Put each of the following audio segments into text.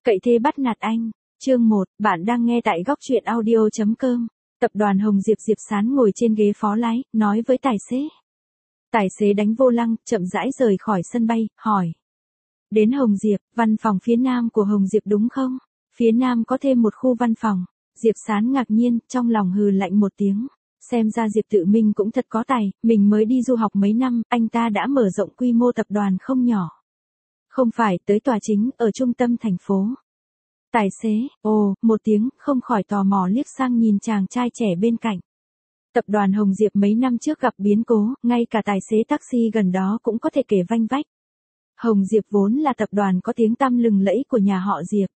Cậy thế bắt nạt anh. Chương 1, bạn đang nghe tại góc truyện audio.com. Tập đoàn Hồng Diệp. Diệp Sán ngồi trên ghế phó lái, nói với tài xế. Tài xế đánh vô lăng, chậm rãi rời khỏi sân bay, hỏi. Đến Hồng Diệp, văn phòng phía nam của Hồng Diệp đúng không? Phía nam có thêm một khu văn phòng. Diệp Sán ngạc nhiên, trong lòng hừ lạnh một tiếng. Xem ra Diệp Tự Minh cũng thật có tài, mình mới đi du học mấy năm, anh ta đã mở rộng quy mô tập đoàn không nhỏ. Không phải, tới tòa chính, ở trung tâm thành phố. Tài xế, một tiếng, không khỏi tò mò liếc sang nhìn chàng trai trẻ bên cạnh. Tập đoàn Hồng Diệp mấy năm trước gặp biến cố, ngay cả tài xế taxi gần đó cũng có thể kể vanh vách. Hồng Diệp vốn là tập đoàn có tiếng tăm lừng lẫy của nhà họ Diệp.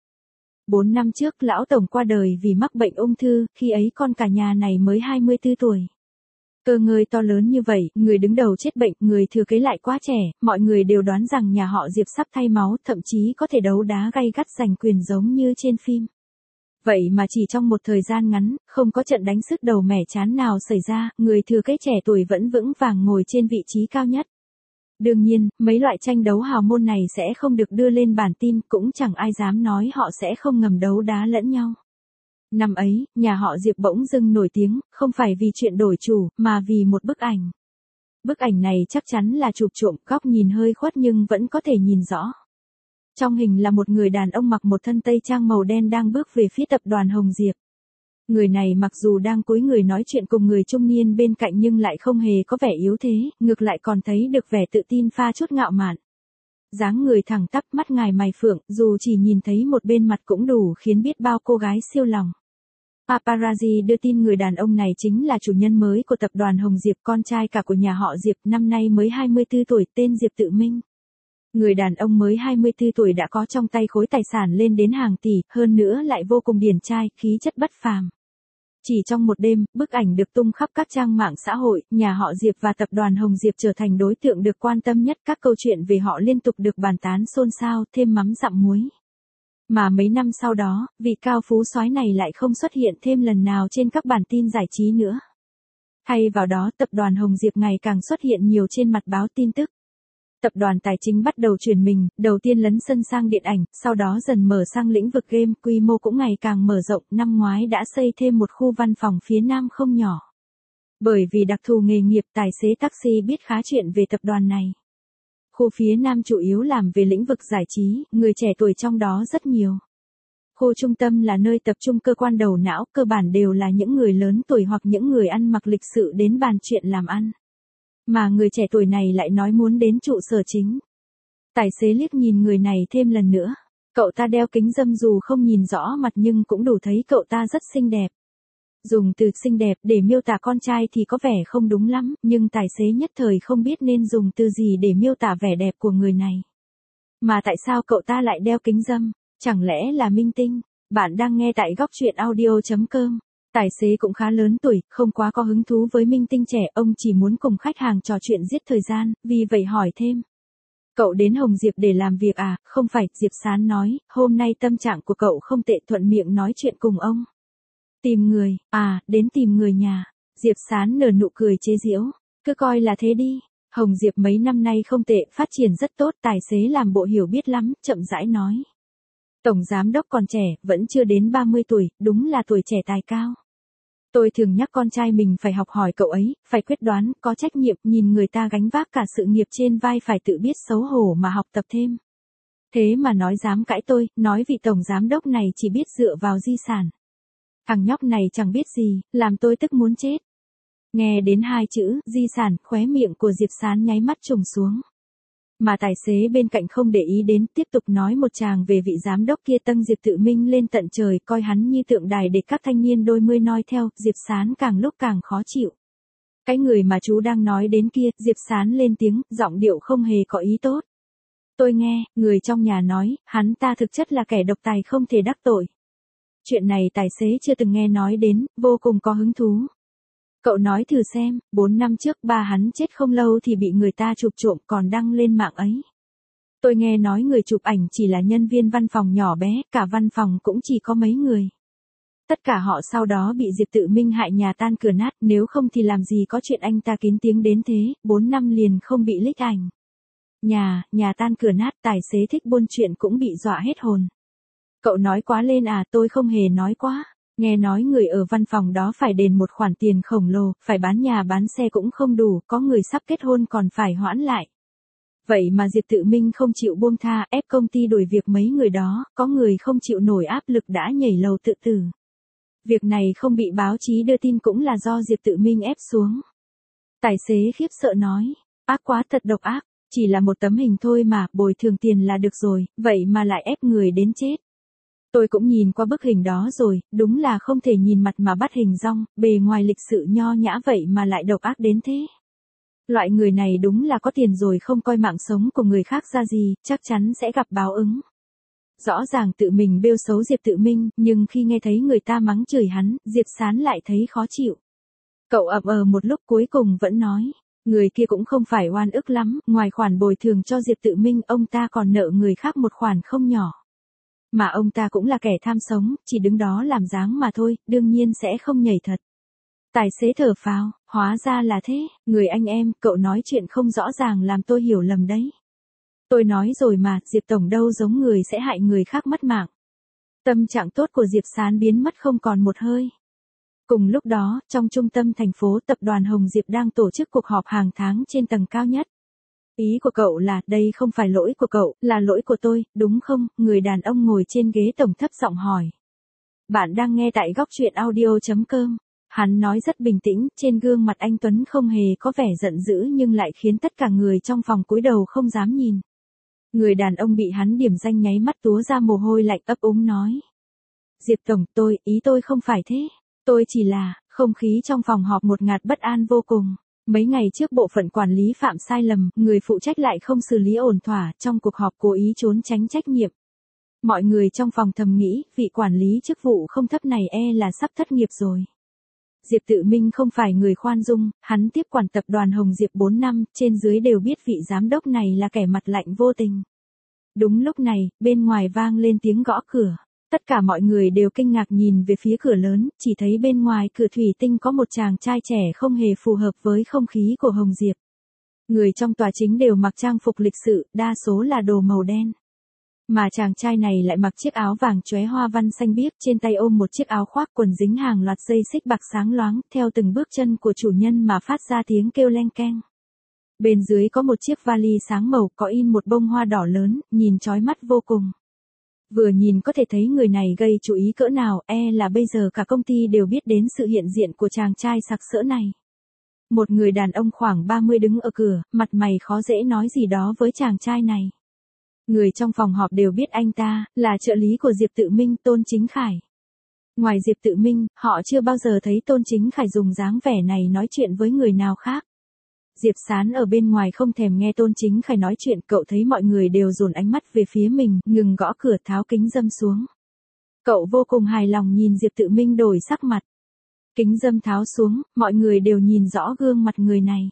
4 năm trước lão tổng qua đời vì mắc bệnh ung thư, khi ấy con cả nhà này mới 24 tuổi. Cơ ngơi to lớn như vậy, người đứng đầu chết bệnh, người thừa kế lại quá trẻ, mọi người đều đoán rằng nhà họ Diệp sắp thay máu, thậm chí có thể đấu đá gay gắt giành quyền giống như trên phim. Vậy mà chỉ trong một thời gian ngắn, không có trận đánh sứt đầu mẻ chán nào xảy ra, người thừa kế trẻ tuổi vẫn vững vàng ngồi trên vị trí cao nhất. Đương nhiên, mấy loại tranh đấu hào môn này sẽ không được đưa lên bản tin, cũng chẳng ai dám nói họ sẽ không ngầm đấu đá lẫn nhau. Năm ấy, nhà họ Diệp bỗng dưng nổi tiếng, không phải vì chuyện đổi chủ, mà vì một bức ảnh. Bức ảnh này chắc chắn là chụp trộm, góc nhìn hơi khuất nhưng vẫn có thể nhìn rõ. Trong hình là một người đàn ông mặc một thân tây trang màu đen đang bước về phía tập đoàn Hồng Diệp. Người này mặc dù đang cúi người nói chuyện cùng người trung niên bên cạnh nhưng lại không hề có vẻ yếu thế, ngược lại còn thấy được vẻ tự tin pha chút ngạo mạn. Dáng người thẳng tắp, mắt ngài mày phượng, dù chỉ nhìn thấy một bên mặt cũng đủ khiến biết bao cô gái siêu lòng. Paparazzi đưa tin người đàn ông này chính là chủ nhân mới của tập đoàn Hồng Diệp, con trai cả của nhà họ Diệp, năm nay mới 24 tuổi, tên Diệp Tự Minh. Người đàn ông mới 24 tuổi đã có trong tay khối tài sản lên đến hàng tỷ, hơn nữa lại vô cùng điển trai, khí chất bất phàm. Chỉ trong một đêm, bức ảnh được tung khắp các trang mạng xã hội, nhà họ Diệp và tập đoàn Hồng Diệp trở thành đối tượng được quan tâm nhất, các câu chuyện về họ liên tục được bàn tán xôn xao, thêm mắm dặm muối. Mà mấy năm sau đó, vị cao phú soái này lại không xuất hiện thêm lần nào trên các bản tin giải trí nữa. Thay vào đó, tập đoàn Hồng Diệp ngày càng xuất hiện nhiều trên mặt báo tin tức. Tập đoàn tài chính bắt đầu chuyển mình, đầu tiên lấn sân sang điện ảnh, sau đó dần mở sang lĩnh vực game, quy mô cũng ngày càng mở rộng, năm ngoái đã xây thêm một khu văn phòng phía nam không nhỏ. Bởi vì đặc thù nghề nghiệp, tài xế taxi biết khá chuyện về tập đoàn này. Khu phía nam chủ yếu làm về lĩnh vực giải trí, người trẻ tuổi trong đó rất nhiều. Khu trung tâm là nơi tập trung cơ quan đầu não, cơ bản đều là những người lớn tuổi hoặc những người ăn mặc lịch sự đến bàn chuyện làm ăn. Mà người trẻ tuổi này lại nói muốn đến trụ sở chính. Tài xế liếc nhìn người này thêm lần nữa. Cậu ta đeo kính râm dù không nhìn rõ mặt nhưng cũng đủ thấy cậu ta rất xinh đẹp. Dùng từ xinh đẹp để miêu tả con trai thì có vẻ không đúng lắm, nhưng tài xế nhất thời không biết nên dùng từ gì để miêu tả vẻ đẹp của người này. Mà tại sao cậu ta lại đeo kính râm? Chẳng lẽ là minh tinh? Bạn đang nghe tại góc truyện audio.com. Tài xế cũng khá lớn tuổi, không quá có hứng thú với minh tinh trẻ, ông chỉ muốn cùng khách hàng trò chuyện giết thời gian, vì vậy hỏi thêm. Cậu đến Hồng Diệp để làm việc à? Không phải, Diệp Sán nói, hôm nay tâm trạng của cậu không tệ, thuận miệng nói chuyện cùng ông. Tìm người, đến tìm người nhà. Diệp Sán nở nụ cười chế giễu, cứ coi là thế đi. Hồng Diệp mấy năm nay không tệ, phát triển rất tốt, tài xế làm bộ hiểu biết lắm, chậm rãi nói. Tổng giám đốc còn trẻ, vẫn chưa đến 30 tuổi, đúng là tuổi trẻ tài cao. Tôi thường nhắc con trai mình phải học hỏi cậu ấy, phải quyết đoán, có trách nhiệm, nhìn người ta gánh vác cả sự nghiệp trên vai phải tự biết xấu hổ mà học tập thêm. Thế mà nói dám cãi tôi, nói vị tổng giám đốc này chỉ biết dựa vào di sản. Thằng nhóc này chẳng biết gì, làm tôi tức muốn chết. Nghe đến hai chữ, di sản, khóe miệng của Diệp Sán nháy mắt trùng xuống. Mà tài xế bên cạnh không để ý đến, tiếp tục nói một tràng về vị giám đốc kia, Tân Diệp Tự Minh lên tận trời, coi hắn như tượng đài để các thanh niên đôi mươi noi theo, Diệp Sán càng lúc càng khó chịu. Cái người mà chú đang nói đến kia, Diệp Sán lên tiếng, giọng điệu không hề có ý tốt. Tôi nghe, người trong nhà nói, hắn ta thực chất là kẻ độc tài không thể đắc tội. Chuyện này tài xế chưa từng nghe nói đến, vô cùng có hứng thú. Cậu nói thử xem, 4 năm trước ba hắn chết không lâu thì bị người ta chụp trộm còn đăng lên mạng ấy. Tôi nghe nói người chụp ảnh chỉ là nhân viên văn phòng nhỏ bé, cả văn phòng cũng chỉ có mấy người. Tất cả họ sau đó bị Diệp Tự Minh hại nhà tan cửa nát, nếu không thì làm gì có chuyện anh ta kín tiếng đến thế, 4 năm liền không bị leak ảnh. Nhà tan cửa nát, tài xế thích buôn chuyện cũng bị dọa hết hồn. Cậu nói quá lên à, tôi không hề nói quá. Nghe nói người ở văn phòng đó phải đền một khoản tiền khổng lồ, phải bán nhà bán xe cũng không đủ, có người sắp kết hôn còn phải hoãn lại. Vậy mà Diệp Tự Minh không chịu buông tha, ép công ty đuổi việc mấy người đó, có người không chịu nổi áp lực đã nhảy lầu tự tử. Việc này không bị báo chí đưa tin cũng là do Diệp Tự Minh ép xuống. Tài xế khiếp sợ nói, ác quá, thật độc ác, chỉ là một tấm hình thôi mà, bồi thường tiền là được rồi, vậy mà lại ép người đến chết. Tôi cũng nhìn qua bức hình đó rồi, đúng là không thể nhìn mặt mà bắt hình dong, bề ngoài lịch sự nho nhã vậy mà lại độc ác đến thế. Loại người này đúng là có tiền rồi không coi mạng sống của người khác ra gì, chắc chắn sẽ gặp báo ứng. Rõ ràng tự mình bêu xấu Diệp Tự Minh, nhưng khi nghe thấy người ta mắng chửi hắn, Diệp Sán lại thấy khó chịu. Cậu ậm một lúc cuối cùng vẫn nói, người kia cũng không phải oan ức lắm, ngoài khoản bồi thường cho Diệp Tự Minh, ông ta còn nợ người khác một khoản không nhỏ. Mà ông ta cũng là kẻ tham sống, chỉ đứng đó làm dáng mà thôi, đương nhiên sẽ không nhảy thật. Tài xế thở phào, hóa ra là thế, người anh em, cậu nói chuyện không rõ ràng làm tôi hiểu lầm đấy. Tôi nói rồi mà, Diệp Tổng đâu giống người sẽ hại người khác mất mạng. Tâm trạng tốt của Diệp Sán biến mất không còn một hơi. Cùng lúc đó, trong trung tâm thành phố, tập đoàn Hồng Diệp đang tổ chức cuộc họp hàng tháng trên tầng cao nhất. Ý của cậu là, đây không phải lỗi của cậu, là lỗi của tôi, đúng không? Người đàn ông ngồi trên ghế tổng thấp giọng hỏi. Bạn đang nghe tại góc truyện audio.com. Hắn nói rất bình tĩnh, trên gương mặt anh Tuấn không hề có vẻ giận dữ nhưng lại khiến tất cả người trong phòng cúi đầu không dám nhìn. Người đàn ông bị hắn điểm danh nháy mắt túa ra mồ hôi lạnh, ấp úng nói. Diệp Tổng, ý tôi không phải thế. Tôi chỉ là, không khí trong phòng họp một ngạt bất an vô cùng. Mấy ngày trước bộ phận quản lý phạm sai lầm, người phụ trách lại không xử lý ổn thỏa, trong cuộc họp cố ý trốn tránh trách nhiệm. Mọi người trong phòng thầm nghĩ, vị quản lý chức vụ không thấp này là sắp thất nghiệp rồi. Diệp Tự Minh không phải người khoan dung, hắn tiếp quản tập đoàn Hồng Diệp 4 năm, trên dưới đều biết vị giám đốc này là kẻ mặt lạnh vô tình. Đúng lúc này, bên ngoài vang lên tiếng gõ cửa. Tất cả mọi người đều kinh ngạc nhìn về phía cửa lớn, chỉ thấy bên ngoài cửa thủy tinh có một chàng trai trẻ không hề phù hợp với không khí của Hồng Diệp. Người trong tòa chính đều mặc trang phục lịch sự, đa số là đồ màu đen. Mà chàng trai này lại mặc chiếc áo vàng chóe hoa văn xanh biếc, trên tay ôm một chiếc áo khoác quần dính hàng loạt dây xích bạc sáng loáng, theo từng bước chân của chủ nhân mà phát ra tiếng kêu leng keng. Bên dưới có một chiếc vali sáng màu có in một bông hoa đỏ lớn, nhìn chói mắt vô cùng. Vừa nhìn có thể thấy người này gây chú ý cỡ nào, là bây giờ cả công ty đều biết đến sự hiện diện của chàng trai sặc sỡ này. Một người đàn ông khoảng 30 đứng ở cửa, mặt mày khó dễ nói gì đó với chàng trai này. Người trong phòng họp đều biết anh ta là trợ lý của Diệp Tự Minh, Tôn Chính Khải. Ngoài Diệp Tự Minh, họ chưa bao giờ thấy Tôn Chính Khải dùng dáng vẻ này nói chuyện với người nào khác. Diệp Sán ở bên ngoài không thèm nghe Tôn Chính Khải nói chuyện, cậu thấy mọi người đều dồn ánh mắt về phía mình, ngừng gõ cửa, tháo kính râm xuống. Cậu vô cùng hài lòng nhìn Diệp Tự Minh đổi sắc mặt. Kính râm tháo xuống, mọi người đều nhìn rõ gương mặt người này.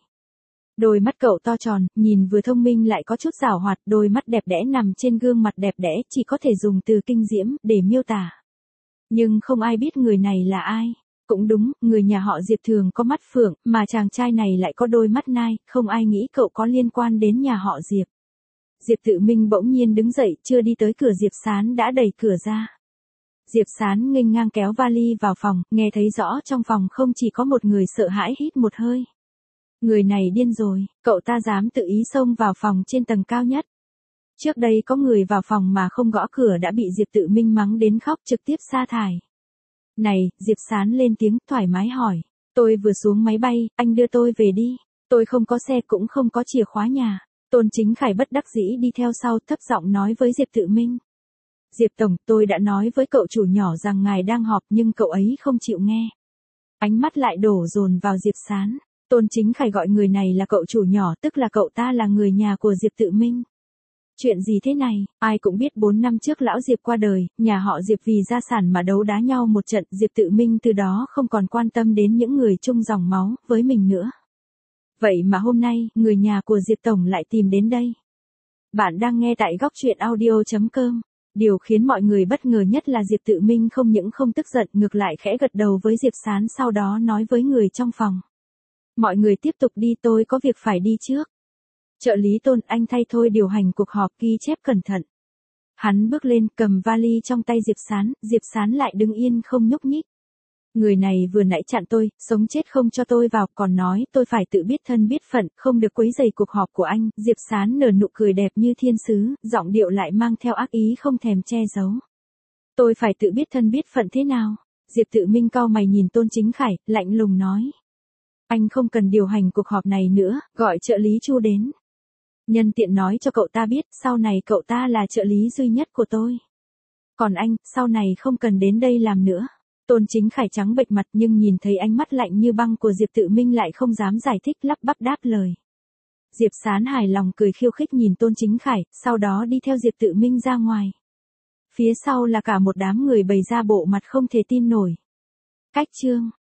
Đôi mắt cậu to tròn, nhìn vừa thông minh lại có chút giảo hoạt, đôi mắt đẹp đẽ nằm trên gương mặt đẹp đẽ, chỉ có thể dùng từ kinh diễm để miêu tả. Nhưng không ai biết người này là ai. Cũng đúng, người nhà họ Diệp thường có mắt phượng, mà chàng trai này lại có đôi mắt nai, không ai nghĩ cậu có liên quan đến nhà họ Diệp. Diệp Tự Minh bỗng nhiên đứng dậy, chưa đi tới cửa Diệp Sán đã đẩy cửa ra. Diệp Sán nghênh ngang kéo vali vào phòng, nghe thấy rõ trong phòng không chỉ có một người, sợ hãi hít một hơi. Người này điên rồi, cậu ta dám tự ý xông vào phòng trên tầng cao nhất. Trước đây có người vào phòng mà không gõ cửa đã bị Diệp Tự Minh mắng đến khóc, trực tiếp sa thải. Này, Diệp Sán lên tiếng thoải mái hỏi. Tôi vừa xuống máy bay, anh đưa tôi về đi. Tôi không có xe cũng không có chìa khóa nhà. Tôn Chính Khải bất đắc dĩ đi theo sau, thấp giọng nói với Diệp Tự Minh. Diệp Tổng, tôi đã nói với cậu chủ nhỏ rằng ngài đang họp nhưng cậu ấy không chịu nghe. Ánh mắt lại đổ dồn vào Diệp Sán. Tôn Chính Khải gọi người này là cậu chủ nhỏ, tức là cậu ta là người nhà của Diệp Tự Minh. Chuyện gì thế này, ai cũng biết 4 năm trước lão Diệp qua đời, nhà họ Diệp vì gia sản mà đấu đá nhau một trận, Diệp Tự Minh từ đó không còn quan tâm đến những người chung dòng máu với mình nữa. Vậy mà hôm nay, người nhà của Diệp Tổng lại tìm đến đây. Bạn đang nghe tại góc truyện audio.com. Điều khiến mọi người bất ngờ nhất là Diệp Tự Minh không những không tức giận, ngược lại khẽ gật đầu với Diệp Sán, sau đó nói với người trong phòng. Mọi người tiếp tục đi, tôi có việc phải đi trước. Trợ lý Tôn, anh thay tôi điều hành cuộc họp, ghi chép cẩn thận. Hắn bước lên cầm vali trong tay Diệp Sán lại đứng yên không nhúc nhích. Người này vừa nãy chặn tôi, sống chết không cho tôi vào, còn nói tôi phải tự biết thân biết phận, không được quấy rầy cuộc họp của anh. Diệp Sán nở nụ cười đẹp như thiên sứ, giọng điệu lại mang theo ác ý không thèm che giấu. Tôi phải tự biết thân biết phận thế nào? Diệp Tự Minh cau mày nhìn Tôn Chính Khải, lạnh lùng nói. Anh không cần điều hành cuộc họp này nữa, gọi trợ lý Chu đến. Nhân tiện nói cho cậu ta biết, sau này cậu ta là trợ lý duy nhất của tôi. Còn anh, sau này không cần đến đây làm nữa. Tôn Chính Khải trắng bệch mặt nhưng nhìn thấy ánh mắt lạnh như băng của Diệp Tự Minh lại không dám giải thích, lắp bắp đáp lời. Diệp Sán hài lòng cười khiêu khích nhìn Tôn Chính Khải, sau đó đi theo Diệp Tự Minh ra ngoài. Phía sau là cả một đám người bày ra bộ mặt không thể tin nổi. Cách chương